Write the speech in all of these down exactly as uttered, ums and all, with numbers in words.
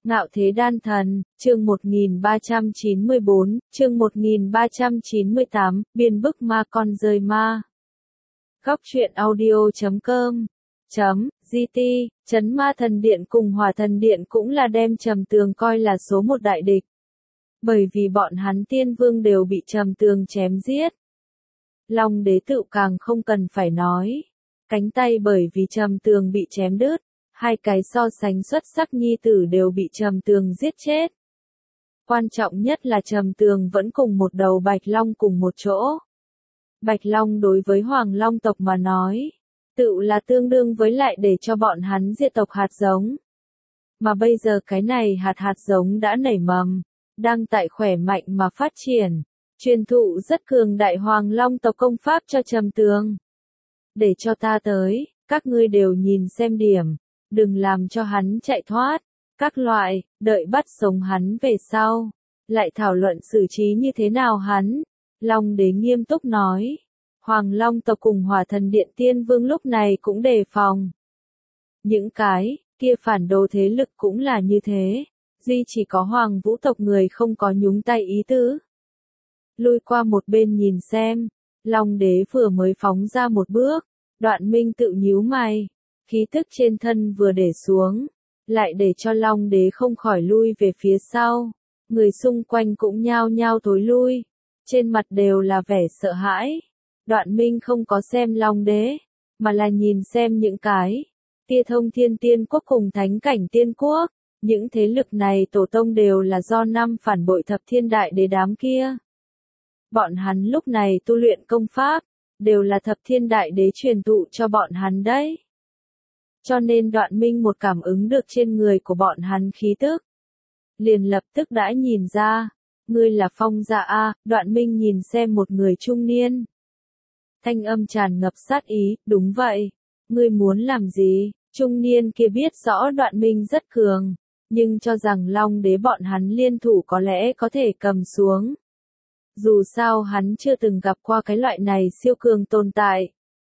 Ngạo Thế Đan Thần, chương một nghìn ba trăm chín mươi bốn, chương một nghìn ba trăm chín mươi tám, biên bức ma con rơi ma. Góc truyện audio chấm com chấm gt, Trấn Ma Thần Điện cùng Hỏa Thần Điện cũng là đem Trầm Tường coi là số một đại địch. Bởi vì bọn hắn tiên vương đều bị Trầm Tường chém giết. Long Đế Tự càng không cần phải nói. Cánh tay bởi vì Trầm Tường bị chém đứt. Hai cái so sánh xuất sắc nhi tử đều bị Trầm Tường giết chết. Quan trọng nhất là Trầm Tường vẫn cùng một đầu Bạch Long cùng một chỗ. Bạch Long đối với Hoàng Long tộc mà nói, tự là tương đương với lại để cho bọn hắn diệt tộc hạt giống. Mà bây giờ cái này hạt hạt giống đã nảy mầm, đang tại khỏe mạnh mà phát triển, truyền thụ rất cường đại Hoàng Long tộc công pháp cho Trầm Tường. Để cho ta tới, các ngươi đều nhìn xem điểm. Đừng làm cho hắn chạy thoát, các loại, đợi bắt sống hắn về sau, lại thảo luận xử trí như thế nào hắn. Long Đế nghiêm túc nói, Hoàng Long tộc cùng Hỏa Thần Điện tiên vương lúc này cũng đề phòng. Những cái, kia phản đồ thế lực cũng là như thế, duy chỉ có Hoàng Vũ tộc người không có nhúng tay ý tứ. Lui qua một bên nhìn xem, Long Đế vừa mới phóng ra một bước, Đoạn Minh tự nhíu mày. Khí tức trên thân vừa để xuống, lại để cho Long Đế không khỏi lui về phía sau. Người xung quanh cũng nhao nhao thối lui, trên mặt đều là vẻ sợ hãi. Đoạn Minh không có xem Long Đế, mà là nhìn xem những cái tia thông thiên tiên quốc cùng thánh cảnh tiên quốc. Những thế lực này tổ tông đều là do năm phản bội thập thiên đại đế đám kia. Bọn hắn lúc này tu luyện công pháp, đều là thập thiên đại đế truyền thụ cho bọn hắn đấy. Cho nên Đoạn Minh một cảm ứng được trên người của bọn hắn khí tức. Liền lập tức đã nhìn ra, ngươi là Phong Dạ A. Đoạn Minh nhìn xem một người trung niên. Thanh âm tràn ngập sát ý, đúng vậy, ngươi muốn làm gì? Trung niên kia biết rõ Đoạn Minh rất cường, nhưng cho rằng Long Đế bọn hắn liên thủ có lẽ có thể cầm xuống. Dù sao hắn chưa từng gặp qua cái loại này siêu cường tồn tại.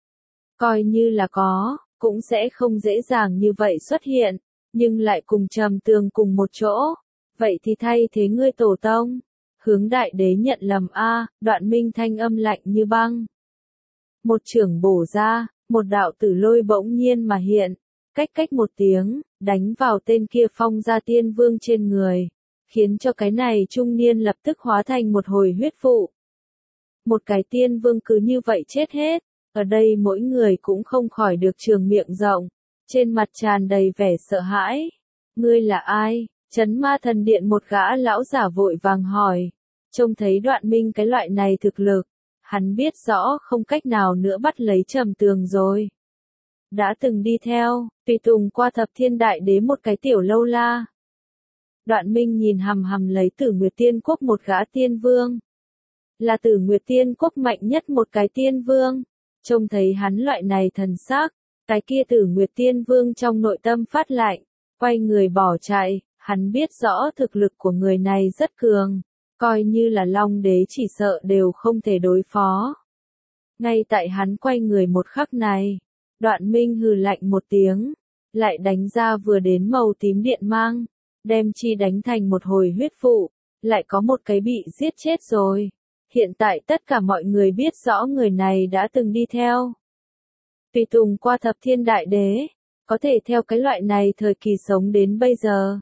Coi như là có, cũng sẽ không dễ dàng như vậy xuất hiện, nhưng lại cùng Trầm Tường cùng một chỗ. Vậy thì thay thế ngươi tổ tông. Hướng đại đế nhận lầm a. Đoạn Minh thanh âm lạnh như băng. Một chưởng bổ ra, một đạo tử lôi bỗng nhiên mà hiện, cách cách một tiếng, đánh vào tên kia Phong Gia tiên vương trên người, khiến cho cái này trung niên lập tức hóa thành một hồi huyết vụ. Một cái tiên vương cứ như vậy chết hết. Ở đây mỗi người cũng không khỏi được trường miệng rộng, trên mặt tràn đầy vẻ sợ hãi. Ngươi là ai? Trấn Ma Thần Điện một gã lão giả vội vàng hỏi. Trông thấy Đoạn Minh cái loại này thực lực, hắn biết rõ không cách nào nữa bắt lấy Trầm Tường rồi. Đã từng đi theo, tùy tùng qua thập thiên đại đế một cái tiểu lâu la. Đoạn Minh nhìn hằm hằm lấy Tử Nguyệt Tiên Quốc một gã tiên vương. Là Tử Nguyệt Tiên Quốc mạnh nhất một cái tiên vương. Trông thấy hắn loại này thần sắc, cái kia Tử Nguyệt Tiên Vương trong nội tâm phát lạnh, quay người bỏ chạy. Hắn biết rõ thực lực của người này rất cường, coi như là Long Đế chỉ sợ đều không thể đối phó. Ngay tại hắn quay người một khắc này, Đoạn Minh hừ lạnh một tiếng, lại đánh ra vừa đến màu tím điện mang, đem chi đánh thành một hồi huyết vụ, lại có một cái bị giết chết rồi. Hiện tại tất cả mọi người biết rõ người này đã từng đi theo. Tùy tùng qua thập thiên đại đế, có thể theo cái loại này thời kỳ sống đến bây giờ.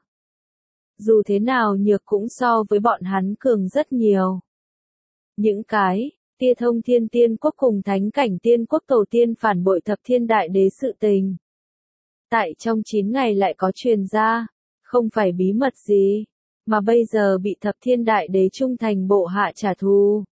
Dù thế nào nhược cũng so với bọn hắn cường rất nhiều. Những cái, tia thông thiên tiên quốc cùng thánh cảnh tiên quốc tổ tiên phản bội thập thiên đại đế sự tình. Tại trong chín ngày lại có truyền ra, không phải bí mật gì. Mà bây giờ bị thập thiên đại đế trung thành bộ hạ trả thù.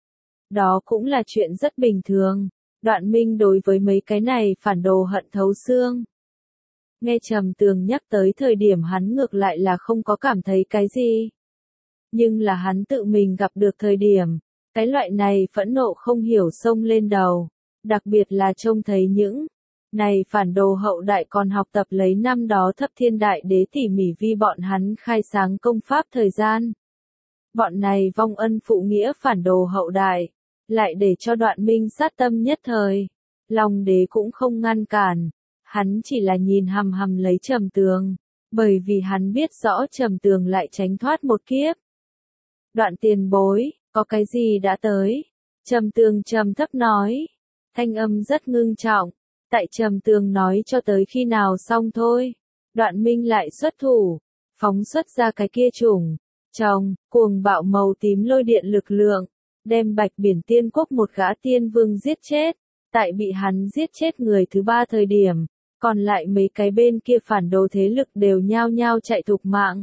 Đó cũng là chuyện rất bình thường. Đoạn Minh đối với mấy cái này phản đồ hận thấu xương. Nghe Trầm Tường nhắc tới thời điểm hắn ngược lại là không có cảm thấy cái gì. Nhưng là hắn tự mình gặp được thời điểm, cái loại này phẫn nộ không hiểu xông lên đầu. Đặc biệt là trông thấy những này phản đồ hậu đại còn học tập lấy năm đó thập thiên đại đế tỉ mỉ vi bọn hắn khai sáng công pháp thời gian. Bọn này vong ân phụ nghĩa phản đồ hậu đại, lại để cho Đoạn Minh sát tâm nhất thời. Long Đế cũng không ngăn cản, hắn chỉ là nhìn hằm hằm lấy Trầm Tường. Bởi vì hắn biết rõ Trầm Tường lại tránh thoát một kiếp. Đoạn tiền bối, có cái gì đã tới? Trầm Tường trầm thấp nói. Thanh âm rất ngưng trọng. Tại Trầm Tường nói cho tới khi nào xong thôi. Đoạn Minh lại xuất thủ. Phóng xuất ra cái kia chủng. Trong, cuồng bạo màu tím lôi điện lực lượng. Đem Bạch Biển Tiên Quốc một gã tiên vương giết chết. Tại bị hắn giết chết người thứ ba thời điểm. Còn lại mấy cái bên kia phản đồ thế lực đều nhao nhao chạy thục mạng.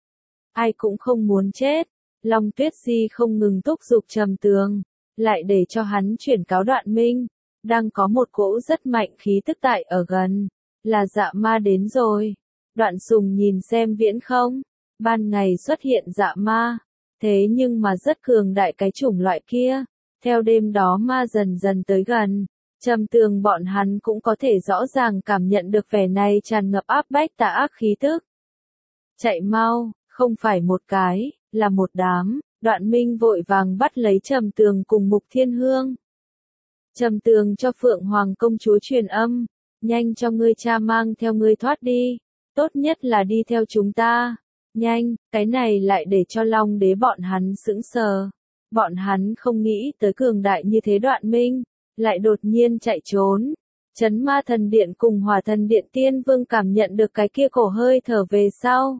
Ai cũng không muốn chết. Long Tuyết Di không ngừng thúc giục Trầm Tường. Lại để cho hắn chuyển cáo Đoạn Minh. Đang có một cỗ rất mạnh khí tức tại ở gần. Là dạ ma đến rồi. Đoạn Sùng nhìn xem viễn không. Ban ngày xuất hiện dạ ma. Thế nhưng mà rất cường đại cái chủng loại kia. Theo đêm đó ma dần dần tới gần. Trầm Tường bọn hắn cũng có thể rõ ràng cảm nhận được vẻ này tràn ngập áp bách tà ác khí tức. Chạy mau, không phải một cái, là một đám. Đoạn Minh vội vàng bắt lấy Trầm Tường cùng Mục Thiên Hương. Trầm Tường cho Phượng Hoàng công chúa truyền âm, nhanh cho ngươi cha mang theo ngươi thoát đi, tốt nhất là đi theo chúng ta, nhanh, cái này lại để cho Long Đế bọn hắn sững sờ. Bọn hắn không nghĩ tới cường đại như thế Đoạn Minh, lại đột nhiên chạy trốn. Chấn Ma Thần Điện cùng Hỏa Thần Điện Tiên Vương cảm nhận được cái kia cổ hơi thở về sau.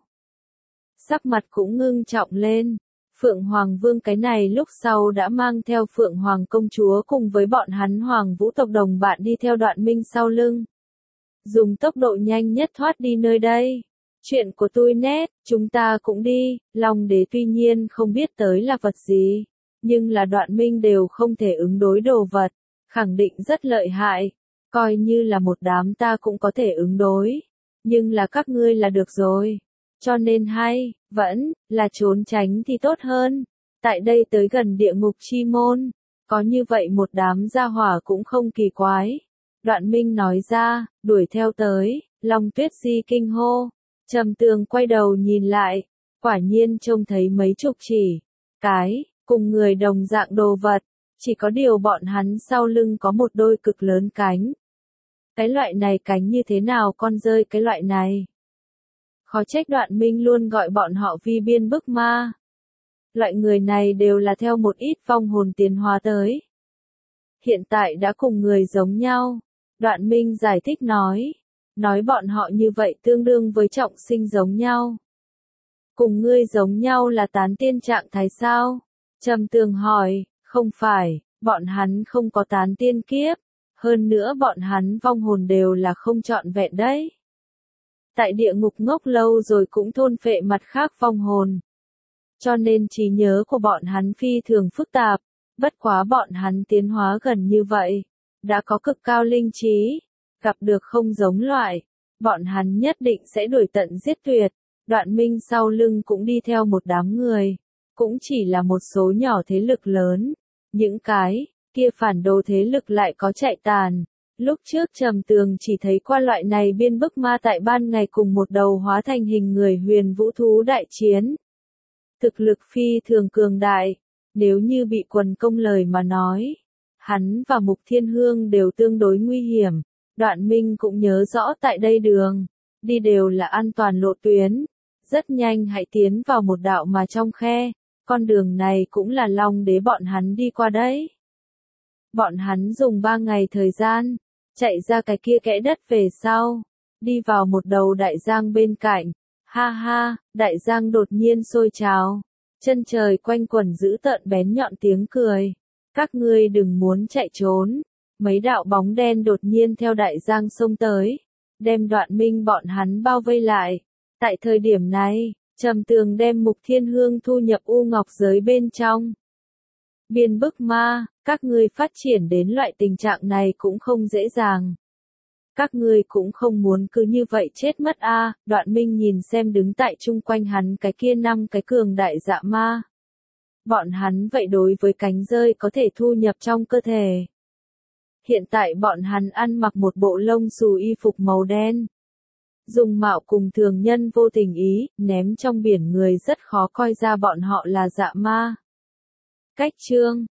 Sắc mặt cũng ngưng trọng lên. Phượng Hoàng Vương cái này lúc sau đã mang theo Phượng Hoàng công chúa cùng với bọn hắn Hoàng Vũ tộc đồng bạn đi theo Đoạn Minh sau lưng. Dùng tốc độ nhanh nhất thoát đi nơi đây. Chuyện của tôi nét, chúng ta cũng đi. Long Đế tuy nhiên không biết tới là vật gì, nhưng là Đoạn Minh đều không thể ứng đối đồ vật, khẳng định rất lợi hại. Coi như là một đám ta cũng có thể ứng đối, nhưng là các ngươi là được rồi. Cho nên hay, vẫn, là trốn tránh thì tốt hơn. Tại đây tới gần địa ngục chi môn, có như vậy một đám gia hỏa cũng không kỳ quái. Đoạn Minh nói ra, đuổi theo tới, Long Tuyết Di kinh hô. Trầm Tường quay đầu nhìn lại, quả nhiên trông thấy mấy chục chỉ, cái, cùng người đồng dạng đồ vật, chỉ có điều bọn hắn sau lưng có một đôi cực lớn cánh. Cái loại này cánh như thế nào con rơi cái loại này? Khó trách Đoạn Minh luôn gọi bọn họ vi biên bức ma. Loại người này đều là theo một ít vong hồn tiến hóa tới. Hiện tại đã cùng người giống nhau. Đoạn Minh giải thích nói. Nói bọn họ như vậy tương đương với trọng sinh giống nhau. Cùng ngươi giống nhau là tán tiên trạng thái sao? Trầm Tường hỏi, không phải, bọn hắn không có tán tiên kiếp. Hơn nữa bọn hắn vong hồn đều là không trọn vẹn đấy. Tại địa ngục ngốc lâu rồi cũng thôn phệ mặt khác vong hồn. Cho nên trí nhớ của bọn hắn phi thường phức tạp, bất quá bọn hắn tiến hóa gần như vậy, đã có cực cao linh trí, gặp được không giống loại, bọn hắn nhất định sẽ đuổi tận giết tuyệt. Đoạn Minh sau lưng cũng đi theo một đám người, cũng chỉ là một số nhỏ thế lực lớn, những cái kia phản đồ thế lực lại có chạy tàn. Lúc trước Trầm Tường chỉ thấy qua loại này biên bức ma tại ban ngày cùng một đầu hóa thành hình người huyền vũ thú đại chiến. Thực lực phi thường cường đại, nếu như bị quần công lời mà nói, hắn và Mục Thiên Hương đều tương đối nguy hiểm. Đoạn Minh cũng nhớ rõ tại đây đường, đi đều là an toàn lộ tuyến, rất nhanh hãy tiến vào một đạo mà trong khe, con đường này cũng là Long Đế bọn hắn đi qua đấy. Bọn hắn dùng ba ngày thời gian, chạy ra cái kia kẽ đất về sau, đi vào một đầu đại giang bên cạnh, ha ha, đại giang đột nhiên sôi trào, chân trời quanh quẩn dữ tợn bén nhọn tiếng cười, các ngươi đừng muốn chạy trốn, mấy đạo bóng đen đột nhiên theo đại giang xông tới, đem Đoạn Minh bọn hắn bao vây lại, tại thời điểm này, Trầm Tường đem Mục Thiên Hương thu nhập U Ngọc giới bên trong. Biên bức ma, các ngươi phát triển đến loại tình trạng này cũng không dễ dàng. Các ngươi cũng không muốn cứ như vậy chết mất a. À. Đoạn Minh nhìn xem đứng tại chung quanh hắn cái kia năm cái cường đại dạ ma. Bọn hắn vậy đối với cánh rơi có thể thu nhập trong cơ thể. Hiện tại bọn hắn ăn mặc một bộ lông xù y phục màu đen. Dùng mạo cùng thường nhân vô tình ý, ném trong biển người rất khó coi ra bọn họ là dạ ma. Cách chương